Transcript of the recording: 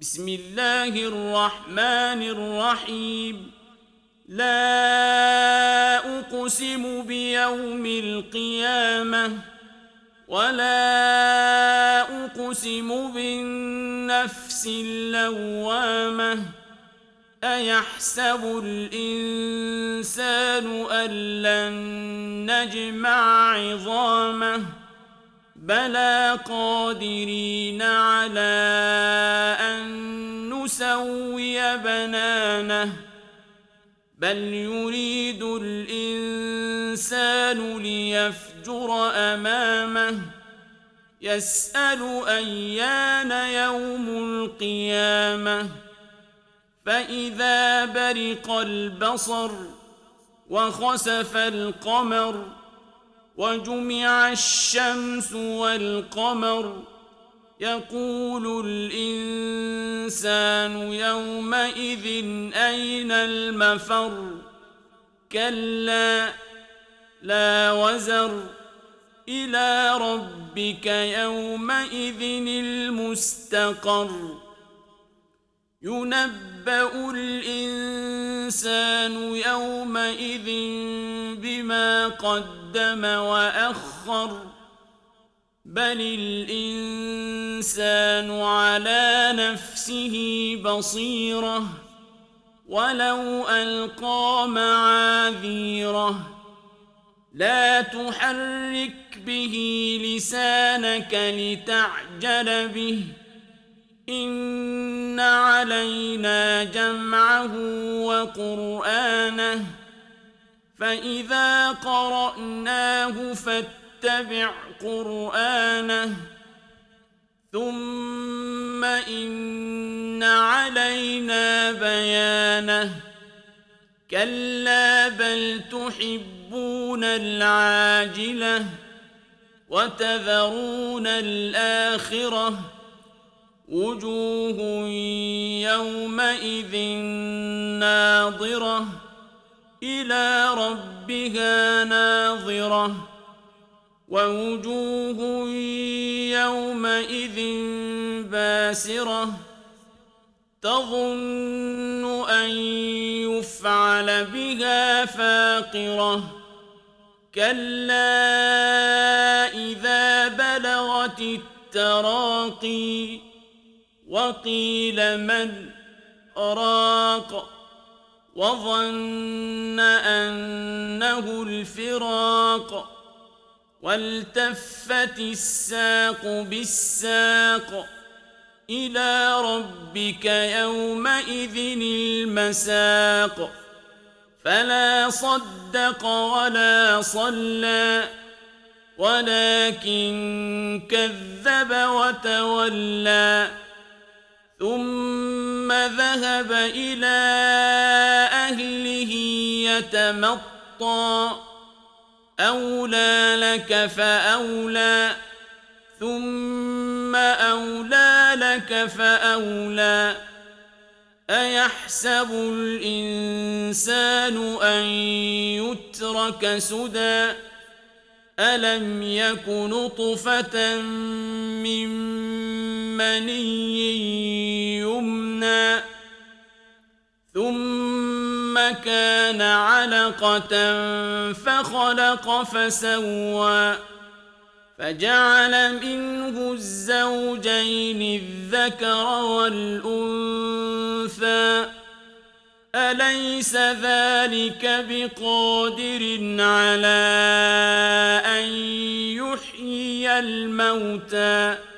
بسم الله الرحمن الرحيم. لا أقسم بيوم القيامة ولا أقسم بالنفس اللوامة أيحسب الإنسان أن لن نجمع عظامه بلى قادرين على أن نسوي بنانه بل يريد الإنسان ليفجر أمامه يسأل أيان يوم القيامة فإذا برق البصر وخسف القمر وجمع الشمس والقمر يقول الإنسان يومئذ أين المفر كلا لا وزر إلى ربك يومئذ المستقر ينبأ الإنسان يومئذ بما قدم وأخر بل الإنسان على نفسه بصيرة ولو ألقى معاذيره لا تحرك به لسانك لتعجل به إن علينا جمعه وقرآنه فإذا قرأناه فاتبع قرآنه ثم إن علينا بيانه كلا بل تحبون العاجلة وتذرون الآخرة وجوه يومئذ ناظرة إلى ربها ناظرة ووجوه يومئذ باسرة تظن أن يفعل بها فاقرة كلا إذا بلغت التراقي وقيل من راق وظن أنه الفراق والتفت الساق بالساق إلى ربك يومئذ المساق فلا صدق ولا صلى ولكن كذب وتولى ثم ذهب إلى أهله يتمطى أولى لك فأولى ثم أولى لك فأولى أيحسب الإنسان أن يترك سدى ألم يك نطفة من مني يمنى ثم كان علقة فخلق فسوى فجعل منه الزوجين الذكر والأنثى أليس ذلك بقادر على أن يحيي الموتى